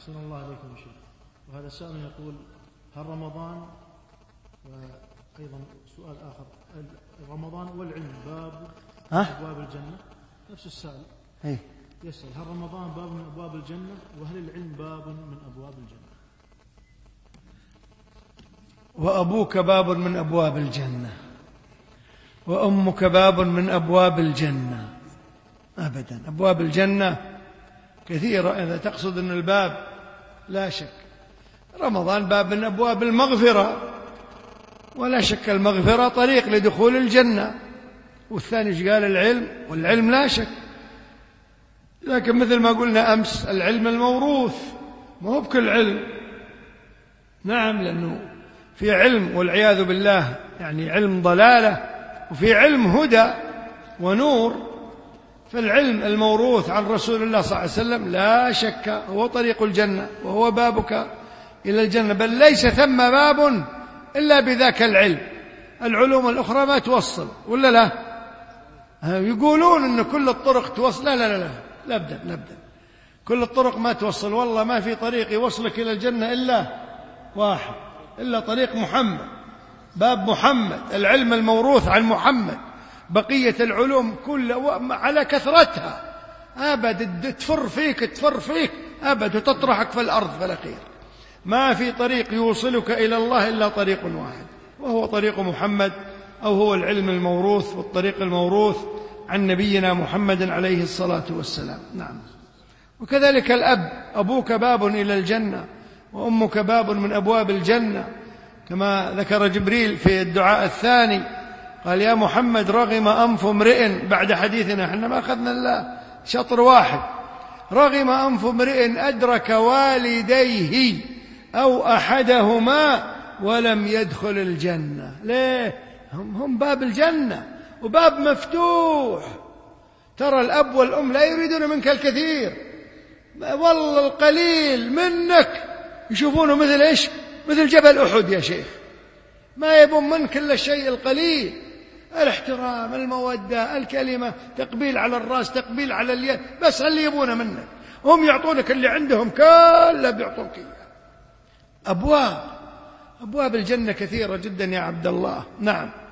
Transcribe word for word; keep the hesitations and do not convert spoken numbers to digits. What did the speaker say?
أحسن الله عليكم شيخ. وهذا سائل يقول: هل رمضان، وأيضا سؤال آخر، رمضان والعلم باب من أبواب الجنة؟ نفس السائل هي. يسأل: هل رمضان باب من أبواب الجنة، وهل العلم باب من أبواب الجنة؟ وأبوك باب من أبواب الجنة، وأمك باب من أبواب الجنة؟ أبدا، أبواب الجنة كثيرة إذا تقصد أن الباب، لا شك. رمضان باب من أبواب المغفرة، ولا شك المغفرة طريق لدخول الجنة. والثاني قال العلم، والعلم لا شك، لكن مثل ما قلنا أمس العلم الموروث، ما هو بكل علم. نعم، لأنه في علم والعياذ بالله يعني علم ضلالة، وفي علم هدى ونور. فالعلم الموروث عن رسول الله صلى الله عليه وسلم لا شك هو طريق الجنة، وهو بابك إلى الجنة، بل ليس ثم باب إلا بذاك العلم. العلوم الأخرى ما توصل، ولا لا؟ يقولون أن كل الطرق توصل، لا لا لا لا لا أبدا لا أبدا، كل الطرق ما توصل. والله ما في طريق يوصلك إلى الجنة إلا واحد، إلا طريق محمد، باب محمد، العلم الموروث عن محمد. بقية العلوم كل على كثرتها أبد تفر فيك تفر فيك أبد، وتطرحك في الأرض فلا خير. ما في طريق يوصلك إلى الله إلا طريق واحد، وهو طريق محمد، أو هو العلم الموروث والطريق الموروث عن نبينا محمد عليه الصلاة والسلام. نعم. وكذلك الأب، أبوك باب إلى الجنة، وأمك باب من أبواب الجنة، كما ذكر جبريل في الدعاء الثاني، قال: يا محمد رغم أنف امرئ، بعد حديثنا احنا ما أخذنا إلا شطر واحد، رغم أنف امرئ أدرك والديه أو أحدهما ولم يدخل الجنة. ليه؟ هم, هم باب الجنة، وباب مفتوح. ترى الأب والأم لا يريدون منك الكثير، والله القليل منك يشوفونه مثل إيش؟ مثل جبل أحد يا شيخ. ما يبون منك إلا الشيء القليل، الاحترام، المودة، الكلمة، تقبيل على الرأس، تقبيل على اليد، بس اللي يبونه منك. هم يعطونك اللي عندهم كله بيعطوك إياه. أبواب أبواب الجنة كثيرة جدا يا عبد الله. نعم.